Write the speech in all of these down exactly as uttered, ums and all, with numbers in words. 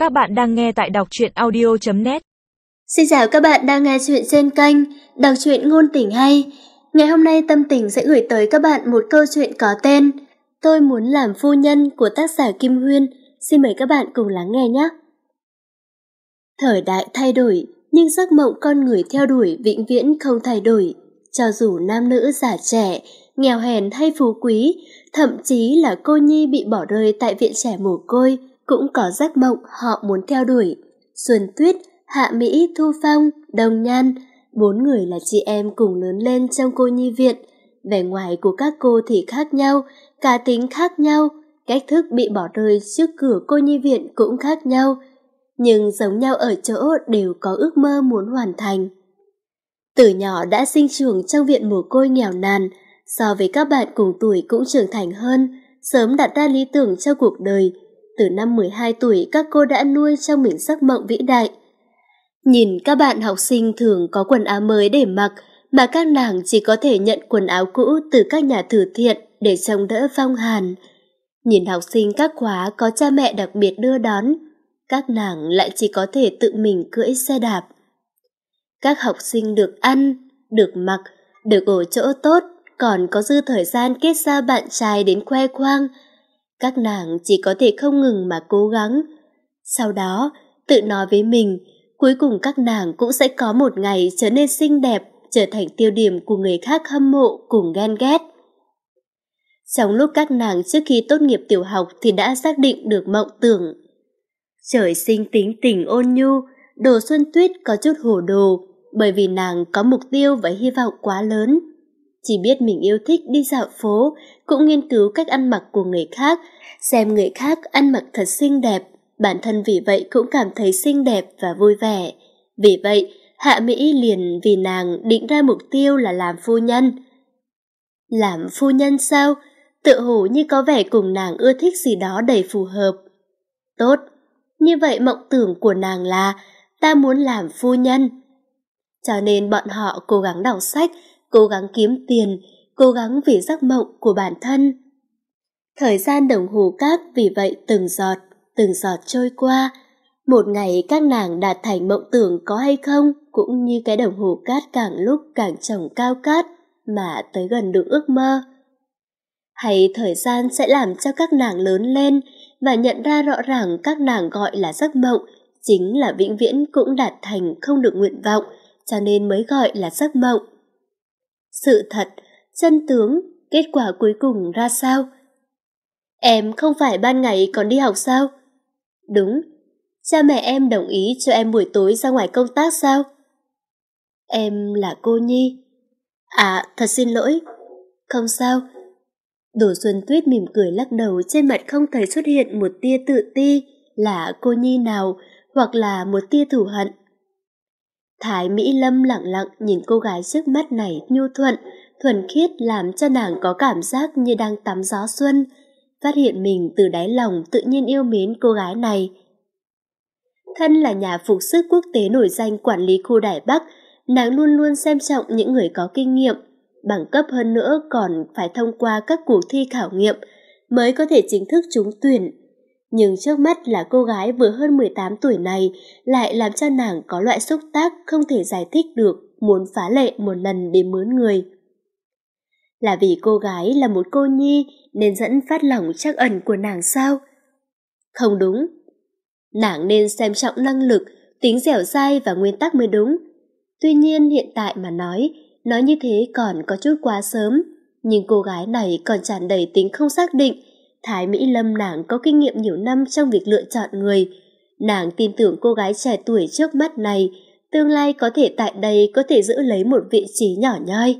Các bạn đang nghe tại đọc truyện audio chấm net. Xin chào các bạn đang nghe chuyện trên kênh Đọc truyện ngôn tình hay. Ngày hôm nay Tâm Tình sẽ gửi tới các bạn một câu chuyện có tên Tôi muốn làm phu nhân của tác giả Kim Huyên. Xin mời các bạn cùng lắng nghe nhé. Thời đại thay đổi, nhưng giấc mộng con người theo đuổi vĩnh viễn không thay đổi. Cho dù nam nữ già trẻ, nghèo hèn hay phú quý, thậm chí là cô nhi bị bỏ rơi tại viện trẻ mồ côi, cũng có giấc mộng họ muốn theo đuổi. Xuân Tuyết, Hạ Mỹ, Thu Phong, Đồng Nhan, bốn người là chị em cùng lớn lên trong cô nhi viện. Vẻ ngoài của các cô thì khác nhau, cá tính khác nhau, cách thức bị bỏ rơi trước cửa cô nhi viện cũng khác nhau, nhưng giống nhau ở chỗ đều có ước mơ muốn hoàn thành. Từ nhỏ đã sinh trưởng trong viện mồ côi nghèo nàn, so với các bạn cùng tuổi cũng trưởng thành hơn, sớm đặt ra lý tưởng cho cuộc đời. Từ năm mười hai tuổi các cô đã nuôi trong mình giấc mộng vĩ đại. Nhìn các bạn học sinh thường có quần áo mới để mặc, mà các nàng chỉ có thể nhận quần áo cũ từ các nhà từ thiện để trông đỡ phong hàn. Nhìn học sinh các khóa có cha mẹ đặc biệt đưa đón, các nàng lại chỉ có thể tự mình cưỡi xe đạp. Các học sinh được ăn, được mặc, được ở chỗ tốt, còn có dư thời gian kết giao bạn trai đến khoe khoang. Các nàng chỉ có thể không ngừng mà cố gắng. Sau đó, tự nói với mình, cuối cùng các nàng cũng sẽ có một ngày trở nên xinh đẹp, trở thành tiêu điểm của người khác hâm mộ cùng ghen ghét. Trong lúc các nàng trước khi tốt nghiệp tiểu học thì đã xác định được mộng tưởng. Trời sinh tính tình ôn nhu, Đồ Xuân Tuyết có chút hồ đồ, bởi vì nàng có mục tiêu và hy vọng quá lớn. Chỉ biết mình yêu thích đi dạo phố, cũng nghiên cứu cách ăn mặc của người khác, xem người khác ăn mặc thật xinh đẹp, bản thân vì vậy cũng cảm thấy xinh đẹp và vui vẻ. Vì vậy, Hạ Mỹ liền vì nàng định ra mục tiêu là làm phu nhân. Làm phu nhân sao? Tự hồ như có vẻ cùng nàng ưa thích gì đó đầy phù hợp. Tốt, như vậy mộng tưởng của nàng là ta muốn làm phu nhân. Cho nên bọn họ cố gắng đọc sách, cố gắng kiếm tiền, cố gắng vì giấc mộng của bản thân. Thời gian đồng hồ cát vì vậy từng giọt, từng giọt trôi qua. Một ngày các nàng đạt thành mộng tưởng có hay không, cũng như cái đồng hồ cát càng lúc càng chồng cao cát mà tới gần được ước mơ. Hay thời gian sẽ làm cho các nàng lớn lên và nhận ra rõ ràng các nàng gọi là giấc mộng, chính là vĩnh viễn cũng đạt thành không được nguyện vọng, cho nên mới gọi là giấc mộng. Sự thật, chân tướng, kết quả cuối cùng ra sao? Em không phải ban ngày còn đi học sao? Đúng. Cha mẹ em đồng ý cho em buổi tối ra ngoài công tác sao? Em là cô nhi. À, thật xin lỗi. Không sao. Đồ Xuân Tuyết mỉm cười lắc đầu, trên mặt không thấy xuất hiện một tia tự ti là cô nhi nào hoặc là một tia thù hận. Thái Mỹ Lâm lặng lặng nhìn cô gái trước mắt này nhu thuận, thuần khiết làm cho nàng có cảm giác như đang tắm gió xuân, phát hiện mình từ đáy lòng tự nhiên yêu mến cô gái này. Thân là nhà phục sức quốc tế nổi danh quản lý khu Đài Bắc, nàng luôn luôn xem trọng những người có kinh nghiệm, bằng cấp hơn nữa còn phải thông qua các cuộc thi khảo nghiệm mới có thể chính thức trúng tuyển. Nhưng trước mắt là cô gái vừa hơn mười tám tuổi này lại làm cho nàng có loại xúc tác không thể giải thích được, muốn phá lệ một lần để mướn người. Là vì cô gái là một cô nhi nên dẫn phát lòng trắc ẩn của nàng sao? Không đúng. Nàng nên xem trọng năng lực, tính dẻo dai và nguyên tắc mới đúng. Tuy nhiên hiện tại mà nói, nói như thế còn có chút quá sớm, nhưng cô gái này còn tràn đầy tính không xác định. Thái Mỹ Lâm nàng có kinh nghiệm nhiều năm trong việc lựa chọn người. Nàng tin tưởng cô gái trẻ tuổi trước mắt này, tương lai có thể tại đây có thể giữ lấy một vị trí nhỏ nhoi.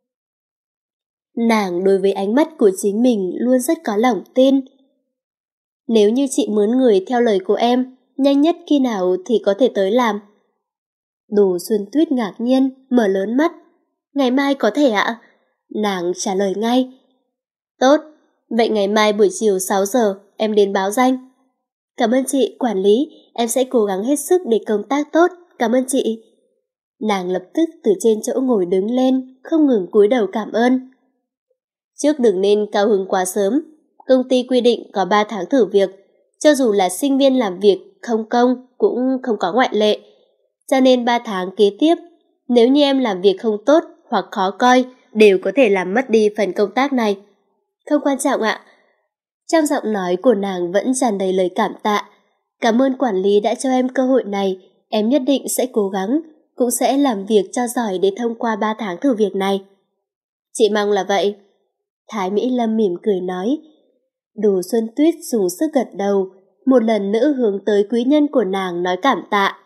Nàng đối với ánh mắt của chính mình luôn rất có lòng tin. Nếu như chị mướn người theo lời của em, nhanh nhất khi nào thì có thể tới làm? Đồ Xuân Tuyết ngạc nhiên, mở lớn mắt. Ngày mai có thể ạ? Nàng trả lời ngay. Tốt, vậy ngày mai buổi chiều sáu giờ em đến báo danh. Cảm ơn chị, quản lý, em sẽ cố gắng hết sức để công tác tốt, cảm ơn chị. Nàng lập tức từ trên chỗ ngồi đứng lên, không ngừng cúi đầu cảm ơn. Trước đừng nên cao hứng quá sớm, công ty quy định có ba tháng thử việc, cho dù là sinh viên làm việc không công cũng không có ngoại lệ. Cho nên ba tháng kế tiếp, nếu như em làm việc không tốt hoặc khó coi, đều có thể làm mất đi phần công tác này. Không quan trọng ạ. Trong giọng nói của nàng vẫn tràn đầy lời cảm tạ. Cảm ơn quản lý đã cho em cơ hội này, em nhất định sẽ cố gắng, cũng sẽ làm việc cho giỏi để thông qua ba tháng thử việc này. Chị mong là vậy. Thái Mỹ Lâm mỉm cười nói. Đồ Xuân Tuyết dùng sức gật đầu, một lần nữa hướng tới quý nhân của nàng nói cảm tạ.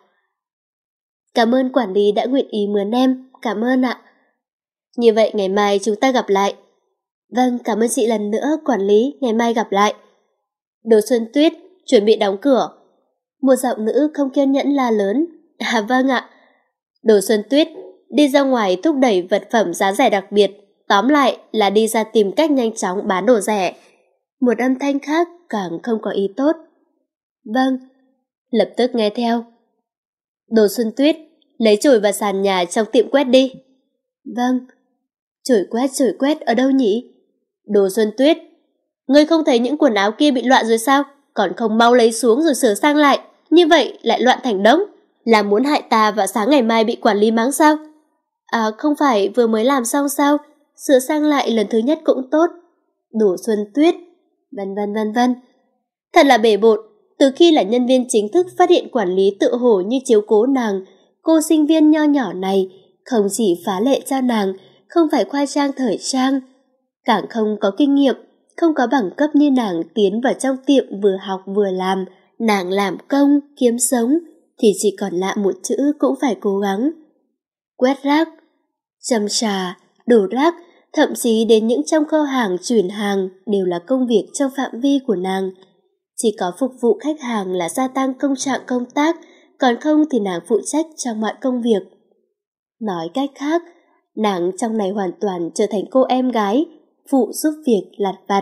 Cảm ơn quản lý đã nguyện ý mướn em, cảm ơn ạ. Như vậy ngày mai chúng ta gặp lại. Vâng, cảm ơn chị lần nữa, quản lý, ngày mai gặp lại. Đồ Xuân Tuyết, chuẩn bị đóng cửa. Một giọng nữ không kiên nhẫn la lớn. À vâng ạ. Đồ Xuân Tuyết, đi ra ngoài thúc đẩy vật phẩm giá rẻ đặc biệt, tóm lại là đi ra tìm cách nhanh chóng bán đồ rẻ. Một âm thanh khác càng không có ý tốt. Vâng, lập tức nghe theo. Đồ Xuân Tuyết, lấy chổi và sàn nhà trong tiệm quét đi. Vâng. Chổi quét, chổi quét ở đâu nhỉ? Đồ Xuân Tuyết, ngươi không thấy những quần áo kia bị loạn rồi sao? Còn không mau lấy xuống rồi sửa sang lại, như vậy lại loạn thành đống. Là muốn hại ta vào sáng ngày mai bị quản lý mắng sao? À không phải vừa mới làm xong sao? Sửa sang lại lần thứ nhất cũng tốt. Đồ Xuân Tuyết, vân vân vân vân. Thật là bể bộn, từ khi là nhân viên chính thức phát hiện quản lý tự hổ như chiếu cố nàng, cô sinh viên nho nhỏ này không chỉ phá lệ cho nàng, không phải khoa trang thời trang, càng không có kinh nghiệm, không có bằng cấp như nàng tiến vào trong tiệm vừa học vừa làm, nàng làm công, kiếm sống, thì chỉ còn lại một chữ cũng phải cố gắng. Quét rác, châm trà, đổ rác, thậm chí đến những trong kho hàng chuyển hàng đều là công việc trong phạm vi của nàng. Chỉ có phục vụ khách hàng là gia tăng công trạng công tác, còn không thì nàng phụ trách trong mọi công việc. Nói cách khác, nàng trong này hoàn toàn trở thành cô em gái, phụ giúp việc lặt vặt.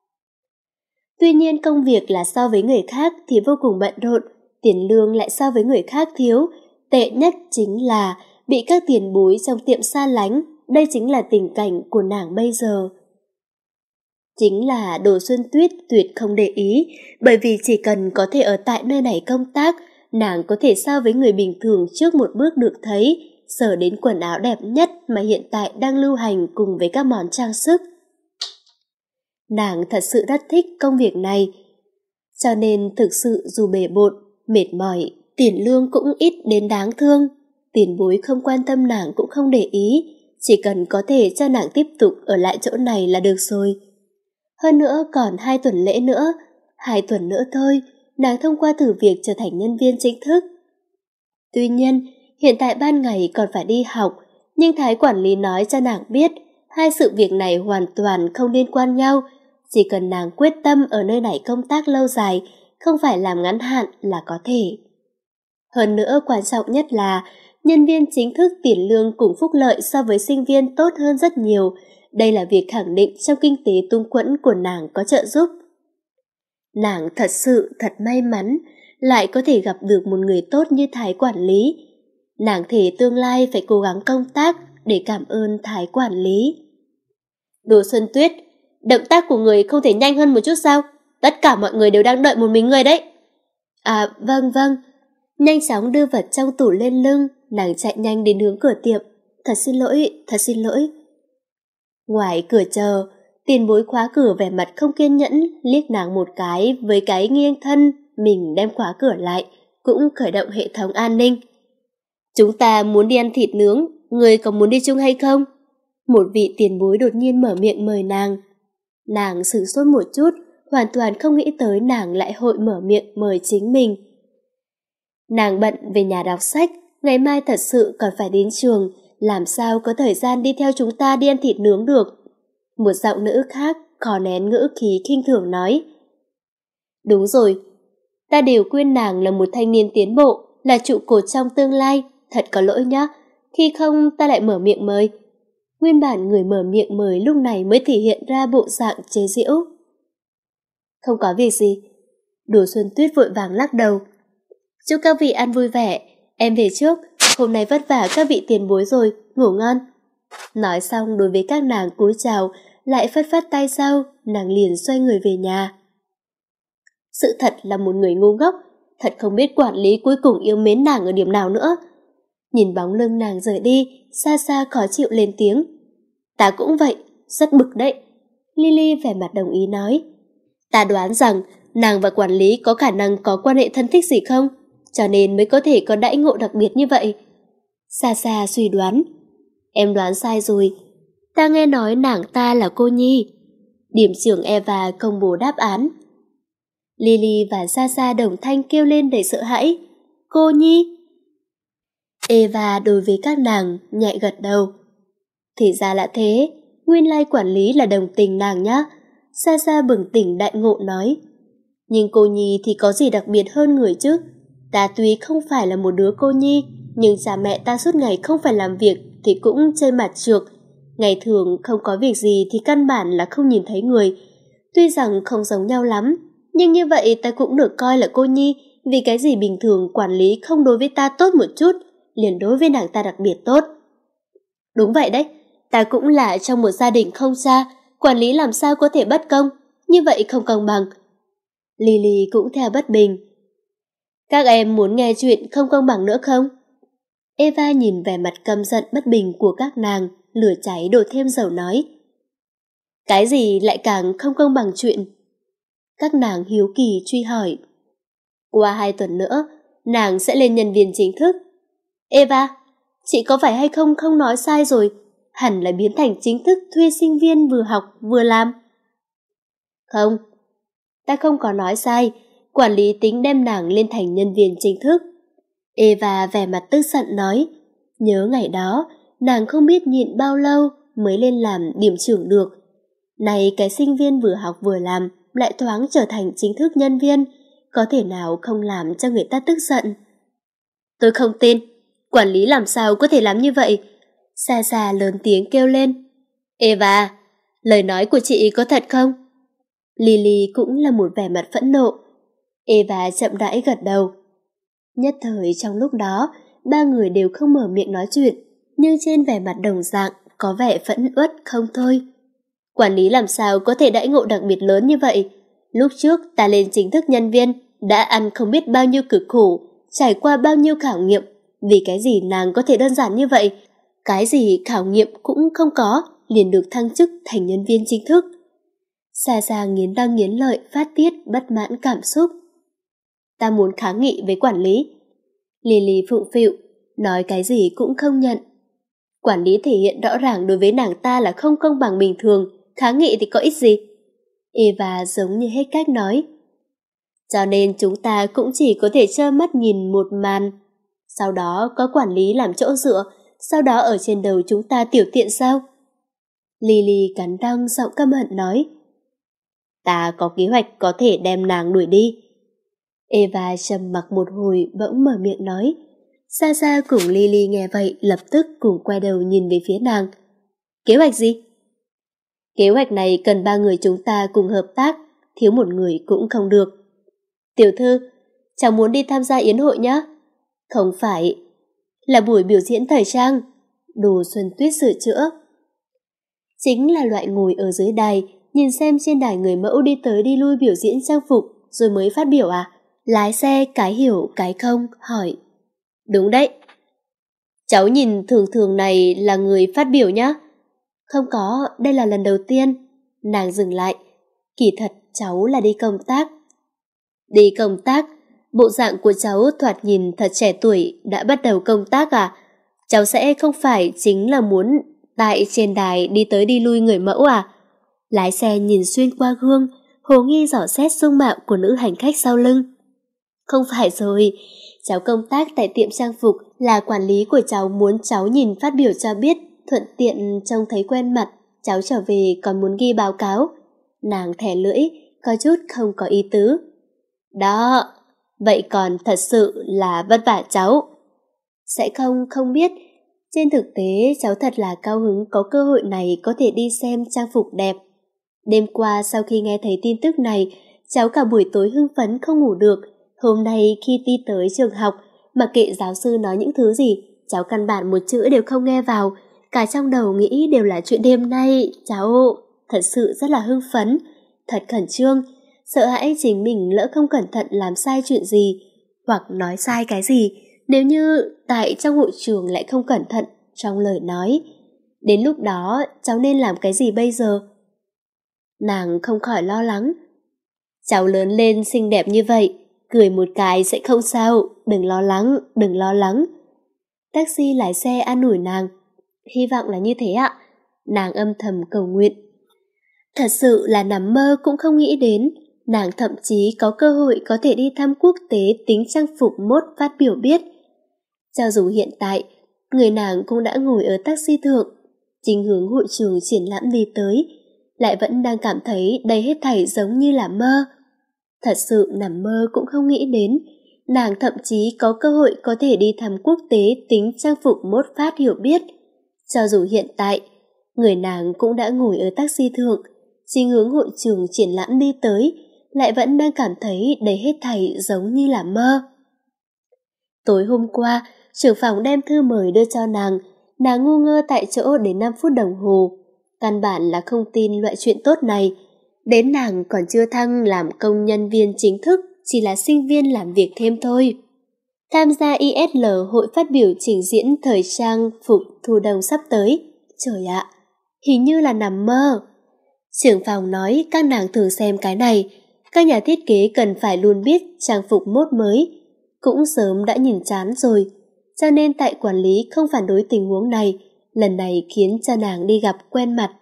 Tuy nhiên công việc là so với người khác thì vô cùng bận rộn, tiền lương lại so với người khác thiếu. Tệ nhất chính là bị các tiền bối trong tiệm xa lánh, đây chính là tình cảnh của nàng bây giờ. Chính là Đồ Xuân Tuyết tuyệt không để ý, bởi vì chỉ cần có thể ở tại nơi này công tác, nàng có thể so với người bình thường trước một bước được thấy, sở đến quần áo đẹp nhất mà hiện tại đang lưu hành cùng với các món trang sức. Nàng thật sự rất thích công việc này, cho nên thực sự dù bề bộn, mệt mỏi, tiền lương cũng ít đến đáng thương. Tiền bối không quan tâm nàng cũng không để ý, chỉ cần có thể cho nàng tiếp tục ở lại chỗ này là được rồi. Hơn nữa còn hai tuần lễ nữa, hai tuần nữa thôi, nàng thông qua thử việc trở thành nhân viên chính thức. Tuy nhiên, hiện tại ban ngày còn phải đi học, nhưng Thái quản lý nói cho nàng biết, hai sự việc này hoàn toàn không liên quan nhau, chỉ cần nàng quyết tâm ở nơi này công tác lâu dài, không phải làm ngắn hạn là có thể. Hơn nữa quan trọng nhất là, nhân viên chính thức tiền lương cùng phúc lợi so với sinh viên tốt hơn rất nhiều, đây là việc khẳng định trong kinh tế tung quẫn của nàng có trợ giúp. Nàng thật sự thật may mắn, lại có thể gặp được một người tốt như Thái quản lý. Nàng thề tương lai phải cố gắng công tác để cảm ơn Thái quản lý. Đồ Xuân Tuyết, động tác của người không thể nhanh hơn một chút sao? Tất cả mọi người đều đang đợi một mình người đấy. À vâng vâng. Nhanh chóng đưa vật trong tủ lên lưng, nàng chạy nhanh đến hướng cửa tiệm. Thật xin lỗi, thật xin lỗi. Ngoài cửa chờ, tiền bối khóa cửa vẻ mặt không kiên nhẫn, liếc nàng một cái với cái nghiêng thân, mình đem khóa cửa lại, cũng khởi động hệ thống an ninh. Chúng ta muốn đi ăn thịt nướng, người có muốn đi chung hay không? Một vị tiền bối đột nhiên mở miệng mời nàng. Nàng sửng sốt một chút, hoàn toàn không nghĩ tới nàng lại hội mở miệng mời chính mình. Nàng bận về nhà đọc sách, ngày mai thật sự còn phải đến trường, làm sao có thời gian đi theo chúng ta đi ăn thịt nướng được. Một giọng nữ khác khó nén ngữ khí khinh thường nói. Đúng rồi, ta đều khuyên nàng là một thanh niên tiến bộ, là trụ cột trong tương lai, thật có lỗi nhá, khi không ta lại mở miệng mời. Nguyên bản người mở miệng mời lúc này mới thể hiện ra bộ dạng chế giễu. Không có việc gì. Đồ Xuân Tuyết vội vàng lắc đầu. Chúc các vị ăn vui vẻ, em về trước, hôm nay vất vả các vị tiền bối rồi, ngủ ngon. Nói xong đối với các nàng cúi chào, lại phất phất tay sau, nàng liền xoay người về nhà. Sự thật là một người ngu ngốc, thật không biết quản lý cuối cùng yêu mến nàng ở điểm nào nữa. Nhìn bóng lưng nàng rời đi, xa xa khó chịu lên tiếng. Ta cũng vậy, rất bực đấy. Lily vẻ mặt đồng ý nói. Ta đoán rằng nàng và quản lý có khả năng có quan hệ thân thích gì không, cho nên mới có thể có đãi ngộ đặc biệt như vậy. Xa xa suy đoán. Em đoán sai rồi. Ta nghe nói nàng ta là cô Nhi. Điểm trưởng Eva công bố đáp án. Lily và Xa Xa đồng thanh kêu lên đầy sợ hãi. Cô Nhi? Eva đối với các nàng nhẹ gật đầu. Thì ra là thế, nguyên lai quản lý là đồng tình nàng nhá. Xa Xa bừng tỉnh đại ngộ nói. Nhưng cô Nhi thì có gì đặc biệt hơn người chứ? Ta tuy không phải là một đứa cô Nhi, nhưng cha mẹ ta suốt ngày không phải làm việc thì cũng chơi mặt trược. Ngày thường không có việc gì thì căn bản là không nhìn thấy người. Tuy rằng không giống nhau lắm, nhưng như vậy ta cũng được coi là cô Nhi. Vì cái gì bình thường quản lý không đối với ta tốt một chút, liền đối với nàng ta đặc biệt tốt. Đúng vậy đấy, ta cũng là trong một gia đình không cha, quản lý làm sao có thể bất công, như vậy không công bằng. Lily cũng theo bất bình. Các em muốn nghe chuyện không công bằng nữa không? Eva nhìn vẻ mặt căm giận bất bình của các nàng, lửa cháy đổ thêm dầu nói. Cái gì lại càng không công bằng chuyện? Các nàng hiếu kỳ truy hỏi. Qua hai tuần nữa, nàng sẽ lên nhân viên chính thức. Eva, chị có phải hay không không nói sai rồi? Hẳn là biến thành chính thức thuê sinh viên vừa học vừa làm. Không, ta không có nói sai. Quản lý tính đem nàng lên thành nhân viên chính thức. Eva vẻ mặt tức giận nói. Nhớ ngày đó, nàng không biết nhịn bao lâu mới lên làm điểm trưởng được. Này cái sinh viên vừa học vừa làm lại thoáng trở thành chính thức nhân viên, có thể nào không làm cho người ta tức giận? Tôi không tin, quản lý làm sao có thể làm như vậy? Xa xa lớn tiếng kêu lên. Eva, lời nói của chị có thật không? Lily cũng là một vẻ mặt phẫn nộ. Eva chậm rãi gật đầu. Nhất thời trong lúc đó, ba người đều không mở miệng nói chuyện, nhưng trên vẻ mặt đồng dạng có vẻ phẫn uất không thôi. Quản lý làm sao có thể đãi ngộ đặc biệt lớn như vậy? Lúc trước ta lên chính thức nhân viên, đã ăn không biết bao nhiêu cực khổ, trải qua bao nhiêu khảo nghiệm. Vì cái gì nàng có thể đơn giản như vậy? Cái gì khảo nghiệm cũng không có, liền được thăng chức thành nhân viên chính thức. Xa xa nghiến răng nghiến lợi phát tiết bất mãn cảm xúc. Ta muốn kháng nghị với quản lý. Lily phụng phịu, nói cái gì cũng không nhận. Quản lý thể hiện rõ ràng đối với nàng ta là không công bằng bình thường, kháng nghị thì có ích gì? Eva giống như hết cách nói. Cho nên chúng ta cũng chỉ có thể trơ mắt nhìn một màn. Sau đó có quản lý làm chỗ dựa, sau đó ở trên đầu chúng ta tiểu tiện sao? Lily cắn răng giọng căm hận nói. Ta có kế hoạch có thể đem nàng đuổi đi. Eva trầm mặc một hồi bỗng mở miệng nói. Xa xa cùng Lily nghe vậy lập tức cùng quay đầu nhìn về phía nàng. Kế hoạch gì? Kế hoạch này cần ba người chúng ta cùng hợp tác, thiếu một người cũng không được. Tiểu thư, cháu muốn đi tham gia yến hội nhé. Không phải, là buổi biểu diễn thời trang, đồ Xuân Tuyết sửa chữa. Chính là loại ngồi ở dưới đài, nhìn xem trên đài người mẫu đi tới đi lui biểu diễn trang phục rồi mới phát biểu à? Lái xe cái hiểu cái không hỏi. Đúng đấy. Cháu nhìn thường thường này là người phát biểu nhá. Không có, đây là lần đầu tiên. Nàng dừng lại. Kỳ thật cháu là đi công tác. Đi công tác? Bộ dạng của cháu thoạt nhìn thật trẻ tuổi, đã bắt đầu công tác à? Cháu sẽ không phải chính là muốn tại trên đài đi tới đi lui người mẫu à? Lái xe nhìn xuyên qua gương, hồ nghi dò xét dung mạo của nữ hành khách sau lưng. Không phải rồi, cháu công tác tại tiệm trang phục là quản lý của cháu muốn cháu nhìn phát biểu cho biết, thuận tiện trông thấy quen mặt, cháu trở về còn muốn ghi báo cáo. Nàng thẻ lưỡi, có chút không có ý tứ. Đó, vậy còn thật sự là vất vả cháu. Sẽ không, không biết. Trên thực tế cháu thật là cao hứng có cơ hội này có thể đi xem trang phục đẹp. Đêm qua sau khi nghe thấy tin tức này, cháu cả buổi tối hưng phấn không ngủ được. Hôm nay khi đi tới trường học, mặc kệ giáo sư nói những thứ gì, cháu căn bản một chữ đều không nghe vào. Cả trong đầu nghĩ đều là chuyện đêm nay. Cháu thật sự rất là hưng phấn, thật khẩn trương, sợ hãi chính mình lỡ không cẩn thận làm sai chuyện gì. hoặc nói sai cái gì nếu như tại trong hội trường lại không cẩn thận trong lời nói. Đến lúc đó cháu nên làm cái gì bây giờ? Nàng không khỏi lo lắng. Cháu lớn lên xinh đẹp như vậy, cười một cái sẽ không sao, đừng lo lắng, đừng lo lắng. Taxi lái xe an ủi nàng. Hy vọng là như thế ạ. Nàng âm thầm cầu nguyện. Thật sự là nằm mơ cũng không nghĩ đến, nàng thậm chí có cơ hội có thể đi thăm quốc tế tính trang phục mốt phát biểu biết. Cho dù hiện tại, người nàng cũng đã ngồi ở taxi thượng, chính hướng hội trường triển lãm đi tới, lại vẫn đang cảm thấy đây hết thảy giống như là mơ. Thật sự nằm mơ cũng không nghĩ đến, nàng thậm chí có cơ hội có thể đi thăm quốc tế tính trang phục mốt phát hiểu biết. Cho dù hiện tại, người nàng cũng đã ngồi ở taxi thượng, chính hướng hội trường triển lãm đi tới, lại vẫn đang cảm thấy đây hết thảy giống như là mơ. Tối hôm qua, trưởng phòng đem thư mời đưa cho nàng, nàng ngu ngơ tại chỗ đến năm phút đồng hồ. Căn bản là không tin loại chuyện tốt này. Đến nàng còn chưa thăng làm công nhân viên chính thức, chỉ là sinh viên làm việc thêm thôi. Tham gia i ét lờ hội phát biểu trình diễn thời trang phục thu đông sắp tới. Trời ạ, hình như là nằm mơ. Trưởng phòng nói các nàng thường xem cái này, các nhà thiết kế cần phải luôn biết trang phục mốt mới. Cũng sớm đã nhìn chán rồi, cho nên tại quản lý không phản đối tình huống này, lần này khiến cho nàng đi gặp quen mặt.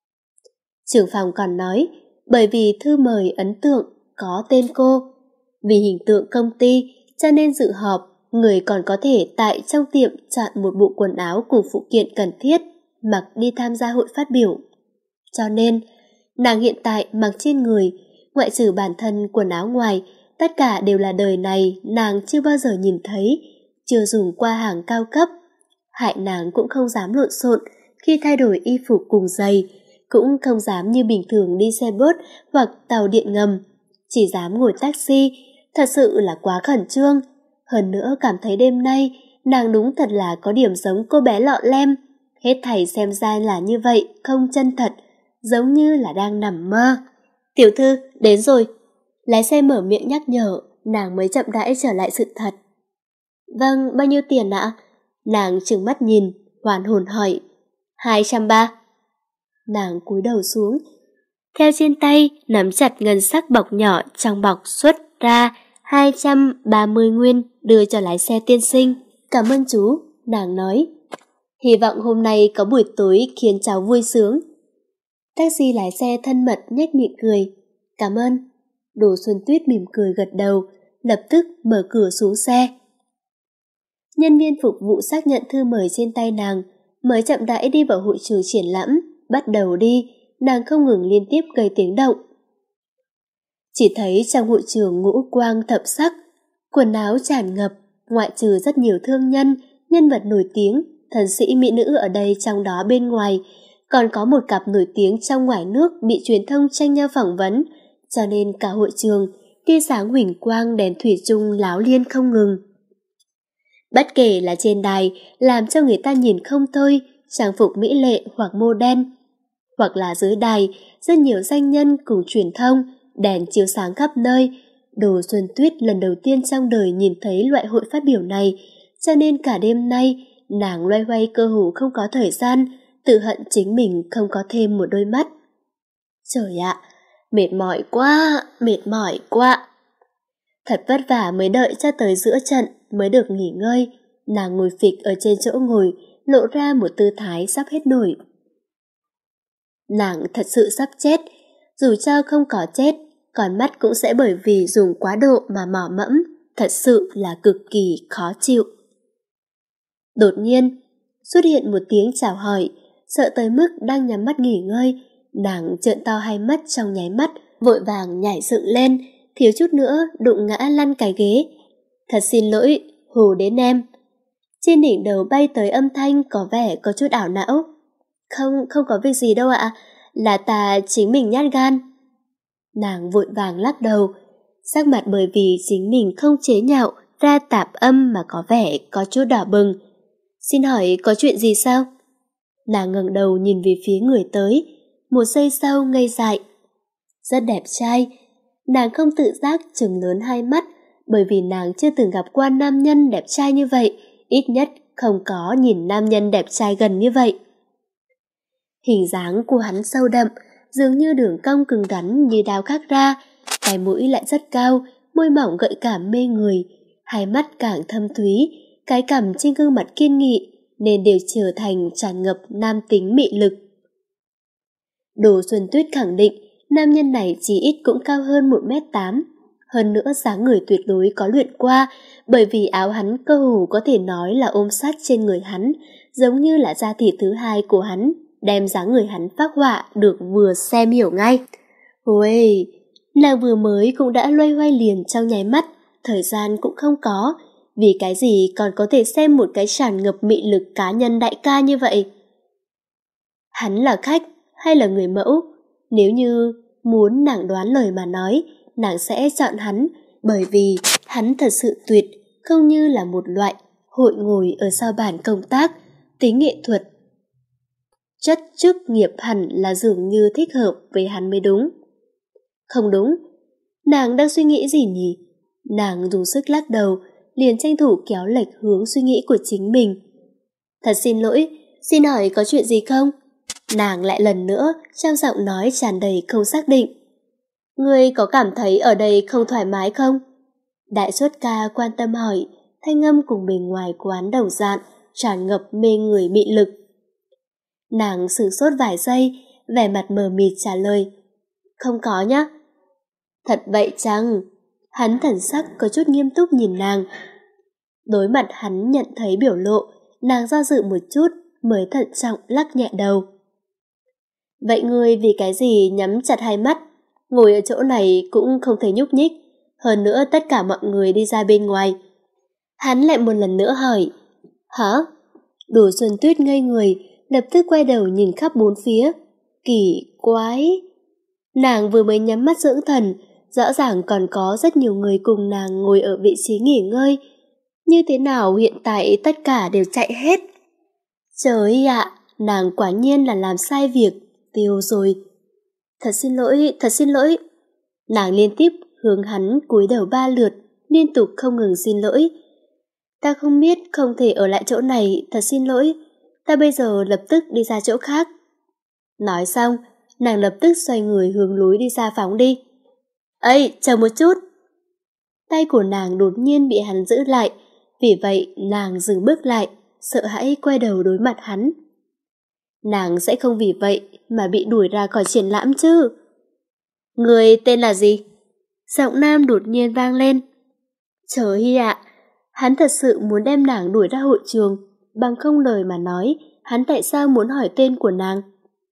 Trưởng phòng còn nói, bởi vì thư mời ấn tượng có tên cô, vì hình tượng công ty cho nên dự họp, người còn có thể tại trong tiệm chọn một bộ quần áo cùng phụ kiện cần thiết mặc đi tham gia hội phát biểu. Cho nên, nàng hiện tại mặc trên người, ngoại trừ bản thân quần áo ngoài, tất cả đều là đời này nàng chưa bao giờ nhìn thấy, chưa dùng qua hàng cao cấp. Hại nàng cũng không dám lộn xộn khi thay đổi y phục cùng giày, cũng không dám như bình thường đi xe bus hoặc tàu điện ngầm, chỉ dám ngồi taxi, thật sự là quá khẩn trương. Hơn nữa cảm thấy đêm nay nàng đúng thật là có điểm giống cô bé lọ lem, hết thảy xem ra là như vậy, không chân thật, giống như là đang nằm mơ. Tiểu thư, đến rồi. Lái xe mở miệng nhắc nhở, nàng mới chậm rãi trở lại sự thật. Vâng, bao nhiêu tiền ạ? Nàng trừng mắt nhìn, hoàn hồn hỏi. Hai trăm ba. Nàng cúi đầu xuống, theo trên tay nắm chặt ngân sắc bọc nhỏ trong bọc xuất ra hai trăm ba mươi nguyên đưa cho lái xe tiên sinh. Cảm ơn chú, nàng nói. Hy vọng hôm nay có buổi tối khiến cháu vui sướng. Taxi lái xe thân mật nhếch miệng cười. Cảm ơn. Đồ Xuân Tuyết mỉm cười gật đầu, lập tức mở cửa xuống xe. Nhân viên phục vụ xác nhận thư mời trên tay nàng, mới chậm rãi đi vào hội trường triển lãm. Bắt đầu đi, nàng không ngừng liên tiếp gây tiếng động. Chỉ thấy trong hội trường ngũ quang thập sắc, quần áo tràn ngập, ngoại trừ rất nhiều thương nhân, nhân vật nổi tiếng, thần sĩ mỹ nữ ở đây trong đó bên ngoài, còn có một cặp nổi tiếng trong ngoài nước bị truyền thông tranh nhau phỏng vấn, cho nên cả hội trường tia sáng huỳnh quang đèn thủy chung láo liên không ngừng. Bất kể là trên đài làm cho người ta nhìn không thôi, trang phục mỹ lệ hoặc mô đen, hoặc là dưới đài rất nhiều danh nhân cùng truyền thông, đèn chiếu sáng khắp nơi. Đồ Xuân Tuyết lần đầu tiên trong đời nhìn thấy loại hội phát biểu này, cho nên cả đêm nay nàng loay hoay cơ hồ không có thời gian, tự hận chính mình không có thêm một đôi mắt. Trời ạ, mệt mỏi quá, mệt mỏi quá. Thật vất vả mới đợi cho tới giữa trận mới được nghỉ ngơi. Nàng ngồi phịch ở trên chỗ ngồi, lộ ra một tư thái sắp hết nổi. Nàng thật sự sắp chết, dù cho không có chết, còn mắt cũng sẽ bởi vì dùng quá độ mà mỏ mẫm, thật sự là cực kỳ khó chịu. Đột nhiên, xuất hiện một tiếng chào hỏi, sợ tới mức đang nhắm mắt nghỉ ngơi, nàng trợn to hai mắt trong nháy mắt, vội vàng nhảy dựng lên, thiếu chút nữa đụng ngã lăn cái ghế. Thật xin lỗi, hù đến em. Trên đỉnh đầu bay tới âm thanh có vẻ có chút ảo não. Không, không có việc gì đâu ạ, là ta chính mình nhát gan. Nàng vội vàng lắc đầu, sắc mặt bởi vì chính mình không chế nhạo ra tạp âm mà có vẻ có chút đỏ bừng. Xin hỏi có chuyện gì sao? Nàng ngẩng đầu nhìn về phía người tới, một giây sau ngây dại. Rất đẹp trai, nàng không tự giác trừng lớn hai mắt, bởi vì nàng chưa từng gặp qua nam nhân đẹp trai như vậy, ít nhất không có nhìn nam nhân đẹp trai gần như vậy. Hình dáng của hắn sâu đậm, dường như đường cong cứng rắn như đao khắc ra, cái mũi lại rất cao, môi mỏng gợi cảm mê người, hai mắt càng thâm thúy, cái cằm trên gương mặt kiên nghị nên đều trở thành tràn ngập nam tính mị lực. Đồ Xuân Tuyết khẳng định nam nhân này chỉ ít cũng cao hơn một mét tám, hơn nữa dáng người tuyệt đối có luyện qua, bởi vì áo hắn cơ hồ có thể nói là ôm sát trên người hắn, giống như là da thịt thứ hai của hắn, đem dáng người hắn phác họa được vừa xem hiểu ngay. Ôi, nàng vừa mới cũng đã loay hoay liền trong nháy mắt, thời gian cũng không có, vì cái gì còn có thể xem một cái tràn ngập mị lực cá nhân đại ca như vậy. Hắn là khách hay là người mẫu? Nếu như muốn nàng đoán lời mà nói, nàng sẽ chọn hắn, bởi vì hắn thật sự tuyệt, không như là một loại hội ngồi ở sau bàn công tác, tính nghệ thuật. Chất chức nghiệp hẳn là dường như thích hợp với hắn mới đúng. Không đúng, nàng đang suy nghĩ gì nhỉ? Nàng dùng sức lắc đầu, liền tranh thủ kéo lệch hướng suy nghĩ của chính mình. Thật xin lỗi, xin hỏi có chuyện gì không? Nàng lại lần nữa trong giọng nói tràn đầy không xác định. Ngươi có cảm thấy ở đây không thoải mái không? Đại xuất ca quan tâm hỏi, thanh âm cùng bề ngoài quán đầu dạn, tràn ngập mê người mị lực. Nàng sửng sốt vài giây, vẻ mặt mờ mịt trả lời. Không có nhá. Thật vậy chăng? Hắn thần sắc có chút nghiêm túc nhìn nàng. Đối mặt hắn nhận thấy biểu lộ, nàng do dự một chút mới thận trọng lắc nhẹ đầu. Vậy ngươi vì cái gì nhắm chặt hai mắt? Ngồi ở chỗ này cũng không thể nhúc nhích, hơn nữa tất cả mọi người đi ra bên ngoài. Hắn lại một lần nữa hỏi. Hả? Đồ Xuân Tuyết ngây người, lập tức quay đầu nhìn khắp bốn phía. Kỳ quái! Nàng vừa mới nhắm mắt dưỡng thần, rõ ràng còn có rất nhiều người cùng nàng ngồi ở vị trí nghỉ ngơi. Như thế nào hiện tại tất cả đều chạy hết? Trời ạ, nàng quả nhiên là làm sai việc, tiêu rồi. Thật xin lỗi, thật xin lỗi. Nàng liên tiếp hướng hắn cúi đầu ba lượt, liên tục không ngừng xin lỗi. Ta không biết không thể ở lại chỗ này, thật xin lỗi. Ta bây giờ lập tức đi ra chỗ khác. Nói xong, nàng lập tức xoay người hướng lối đi ra phóng đi. Ây, chờ một chút. Tay của nàng đột nhiên bị hắn giữ lại, vì vậy nàng dừng bước lại, sợ hãi quay đầu đối mặt hắn. Nàng sẽ không vì vậy mà bị đuổi ra khỏi triển lãm chứ. Người tên là gì? Giọng nam đột nhiên vang lên. Trời ạ, hắn thật sự muốn đem nàng đuổi ra hội trường, bằng không lời mà nói, hắn tại sao muốn hỏi tên của nàng?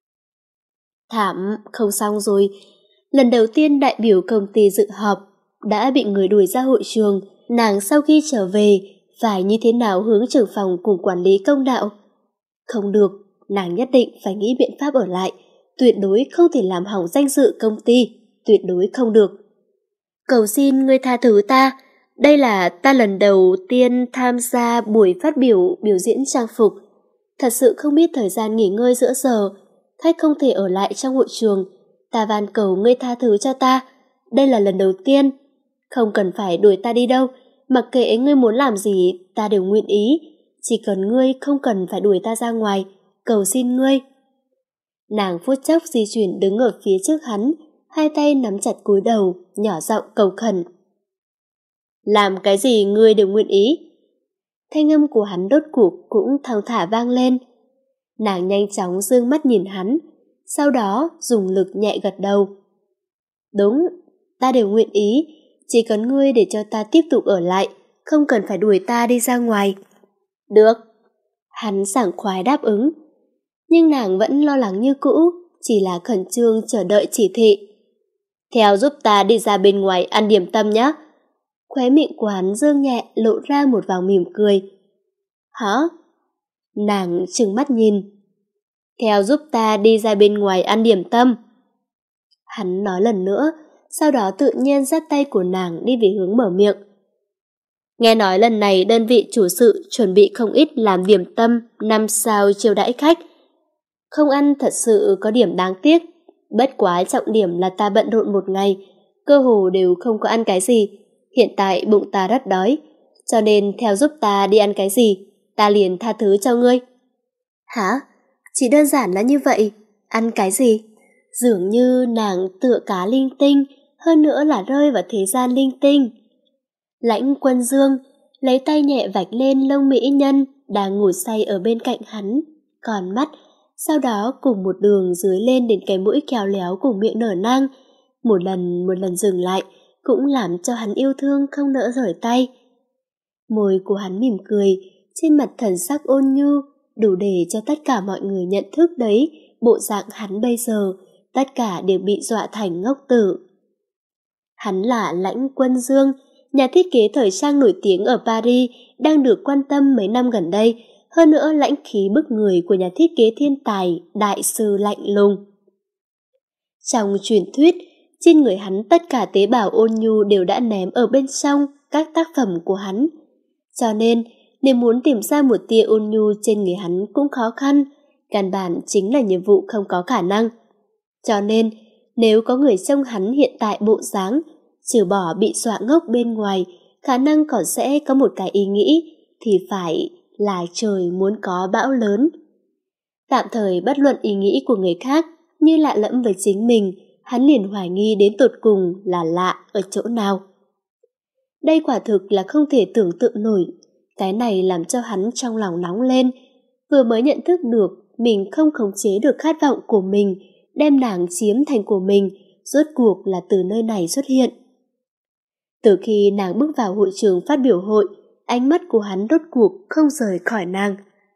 Thảm, không xong rồi. Lần đầu tiên đại biểu công ty dự họp đã bị người đuổi ra hội trường, nàng sau khi trở về phải như thế nào hướng trưởng phòng cùng quản lý công đạo? Không được, nàng nhất định phải nghĩ biện pháp ở lại, tuyệt đối không thể làm hỏng danh dự công ty, tuyệt đối không được. Cầu xin ngươi tha thứ ta, đây là ta lần đầu tiên tham gia buổi phát biểu biểu diễn trang phục. Thật sự không biết thời gian nghỉ ngơi giữa giờ, khách không thể ở lại trong hội trường, ta van cầu ngươi tha thứ cho ta, đây là lần đầu tiên. Không cần phải đuổi ta đi đâu, mặc kệ ngươi muốn làm gì ta đều nguyện ý, chỉ cần ngươi không cần phải đuổi ta ra ngoài, cầu xin ngươi. Nàng phút chốc di chuyển đứng ở phía trước hắn, hai tay nắm chặt cúi đầu, nhỏ giọng cầu khẩn. Làm cái gì ngươi đều nguyện ý. Thanh âm của hắn đốt cuộc cũng thong thả vang lên. Nàng nhanh chóng dương mắt nhìn hắn, sau đó dùng lực nhẹ gật đầu. Đúng, ta đều nguyện ý, chỉ cần ngươi để cho ta tiếp tục ở lại, không cần phải đuổi ta đi ra ngoài. Được. Hắn sảng khoái đáp ứng. Nhưng nàng vẫn lo lắng như cũ, chỉ là khẩn trương chờ đợi chỉ thị. Theo giúp ta đi ra bên ngoài ăn điểm tâm nhé. Khóe miệng của hắn dương nhẹ lộ ra một vòng mỉm cười. Hả? Nàng trừng mắt nhìn. Theo giúp ta đi ra bên ngoài ăn điểm tâm. Hắn nói lần nữa, sau đó tự nhiên dắt tay của nàng đi về hướng mở miệng. Nghe nói lần này đơn vị chủ sự chuẩn bị không ít làm điểm tâm năm sao chiêu đãi khách. Không ăn thật sự có điểm đáng tiếc, bất quá trọng điểm là ta bận rộn một ngày, cơ hồ đều không có ăn cái gì. Hiện tại bụng ta rất đói, cho nên theo giúp ta đi ăn cái gì, ta liền tha thứ cho ngươi. Hả? Chỉ đơn giản là như vậy, ăn cái gì? Dường như nàng tựa cá linh tinh, hơn nữa là rơi vào thế gian linh tinh. Lãnh Quân Dương lấy tay nhẹ vạch lên lông mỹ nhân đang ngủ say ở bên cạnh hắn, còn mắt, sau đó cùng một đường dưới lên đến cái mũi khéo léo cùng miệng nở nang, một lần một lần dừng lại, cũng làm cho hắn yêu thương không nỡ rời tay. Môi của hắn mỉm cười, trên mặt thần sắc ôn nhu, đủ để cho tất cả mọi người nhận thức đấy, bộ dạng hắn bây giờ, tất cả đều bị dọa thành ngốc tử. Hắn là Lãnh Quân Dương, nhà thiết kế thời trang nổi tiếng ở Paris, đang được quan tâm mấy năm gần đây, hơn nữa lãnh khí bức người của nhà thiết kế thiên tài, đại sư lạnh lùng. Trong truyền thuyết, trên người hắn tất cả tế bào ôn nhu đều đã ném ở bên trong các tác phẩm của hắn. Cho nên, nếu muốn tìm ra một tia ôn nhu trên người hắn cũng khó khăn, căn bản chính là nhiệm vụ không có khả năng. Cho nên, nếu có người trông hắn hiện tại bộ dáng, trừ bỏ bị dọa ngốc bên ngoài, khả năng còn sẽ có một cái ý nghĩ, thì phải là trời muốn có bão lớn. Tạm thời bất luận ý nghĩ của người khác, như lạ lẫm với chính mình, hắn liền hoài nghi đến tột cùng là lạ ở chỗ nào. Đây quả thực là không thể tưởng tượng nổi, cái này làm cho hắn trong lòng nóng lên, vừa mới nhận thức được mình không khống chế được khát vọng của mình, đem nàng chiếm thành của mình, rốt cuộc là từ nơi này xuất hiện. Từ khi nàng bước vào hội trường phát biểu hội, ánh mắt của hắn rốt cuộc không rời khỏi nàng.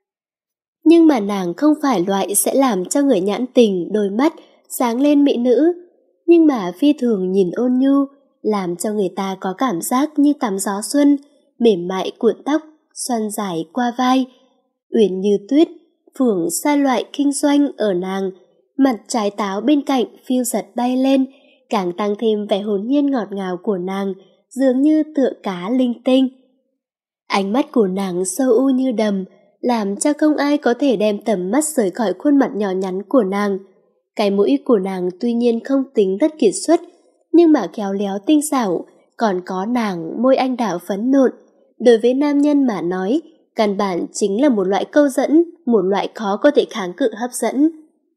Nhưng mà nàng không phải loại sẽ làm cho người nhãn tình đôi mắt sáng lên mỹ nữ, nhưng mà phi thường nhìn ôn nhu, làm cho người ta có cảm giác như tắm gió xuân, mềm mại cuộn tóc, xoăn dài qua vai, uyển như tuyết, phưởng sai loại kinh doanh ở nàng, mặt trái táo bên cạnh phiêu giật bay lên, càng tăng thêm vẻ hồn nhiên ngọt ngào của nàng, dường như tựa cá linh tinh. Ánh mắt của nàng sâu u như đầm, làm cho không ai có thể đem tầm mắt rời khỏi khuôn mặt nhỏ nhắn của nàng. Cái mũi của nàng tuy nhiên không tính rất kiệt xuất, nhưng mà khéo léo tinh xảo, còn có nàng môi anh đào phấn nộn. Đối với nam nhân mà nói, căn bản chính là một loại câu dẫn, một loại khó có thể kháng cự hấp dẫn.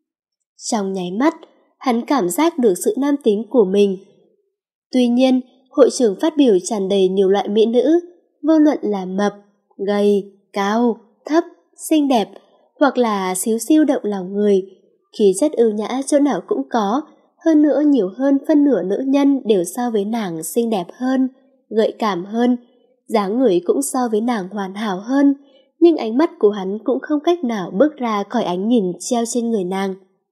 Trong nháy mắt, hắn cảm giác được sự nam tính của mình. Tuy nhiên, hội trường phát biểu tràn đầy nhiều loại mỹ nữ, vô luận là mập, gầy, cao, thấp, xinh đẹp, hoặc là xíu xiu động lòng người. Khí chất ưu nhã chỗ nào cũng có, hơn nữa nhiều hơn phân nửa nữ nhân đều so với nàng xinh đẹp hơn, gợi cảm hơn, dáng người cũng so với nàng hoàn hảo hơn, nhưng ánh mắt của hắn cũng không cách nào bước ra khỏi ánh nhìn treo trên người nàng.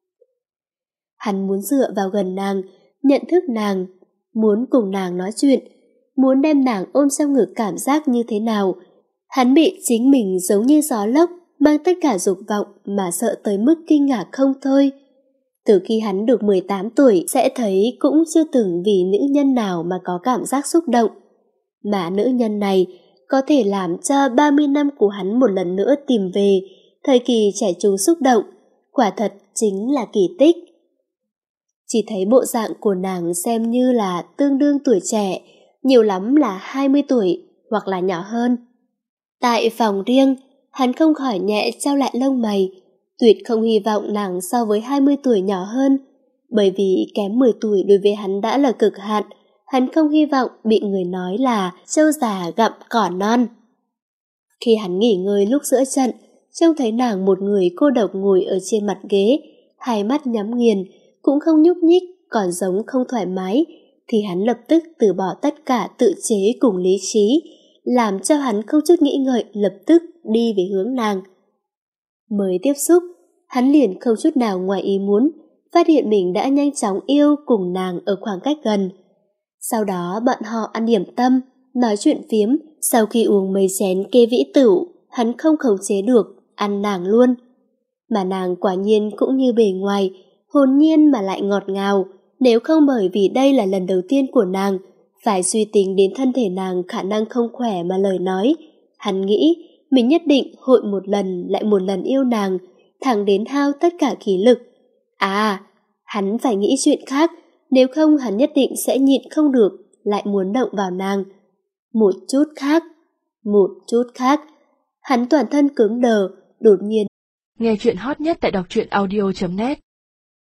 Hắn muốn dựa vào gần nàng, nhận thức nàng, muốn cùng nàng nói chuyện, muốn đem nàng ôm trong ngực cảm giác như thế nào. Hắn bị chính mình giống như gió lốc, mang tất cả dục vọng mà sợ tới mức kinh ngạc không thôi. Từ khi hắn được mười tám tuổi sẽ thấy cũng chưa từng vì nữ nhân nào mà có cảm giác xúc động. Mà nữ nhân này có thể làm cho ba mươi năm của hắn một lần nữa tìm về thời kỳ trẻ trung xúc động, quả thật chính là kỳ tích. Chỉ thấy bộ dạng của nàng xem như là tương đương tuổi trẻ, nhiều lắm là hai mươi tuổi hoặc là nhỏ hơn. Tại phòng riêng, hắn không khỏi nhẹ trao lại lông mày, tuyệt không hy vọng nàng so với hai mươi tuổi nhỏ hơn, bởi vì kém mười tuổi đối với hắn đã là cực hạn, hắn không hy vọng bị người nói là trâu già gặm cỏ non. Khi hắn nghỉ ngơi lúc giữa trận, trông thấy nàng một người cô độc ngồi ở trên mặt ghế, hai mắt nhắm nghiền, cũng không nhúc nhích, còn giống không thoải mái, thì hắn lập tức từ bỏ tất cả tự chế cùng lý trí, làm cho hắn không chút nghĩ ngợi lập tức đi về hướng nàng. Mới tiếp xúc, hắn liền không chút nào ngoài ý muốn, phát hiện mình đã nhanh chóng yêu cùng nàng ở khoảng cách gần. Sau đó bọn họ ăn điểm tâm, nói chuyện phiếm, sau khi uống mấy chén kê vĩ tửu, hắn không khống chế được, ăn nàng luôn. Mà nàng quả nhiên cũng như bề ngoài, hồn nhiên mà lại ngọt ngào, nếu không bởi vì đây là lần đầu tiên của nàng, phải suy tính đến thân thể nàng khả năng không khỏe mà lời nói. Hắn nghĩ mình nhất định hội một lần lại một lần yêu nàng, thẳng đến hao tất cả khí lực. À, hắn phải nghĩ chuyện khác, nếu không hắn nhất định sẽ nhịn không được, lại muốn động vào nàng. một chút khác, một chút khác. Hắn toàn thân cứng đờ, đột nhiên. Nghe chuyện hot nhất tại đọc truyện audio chấm net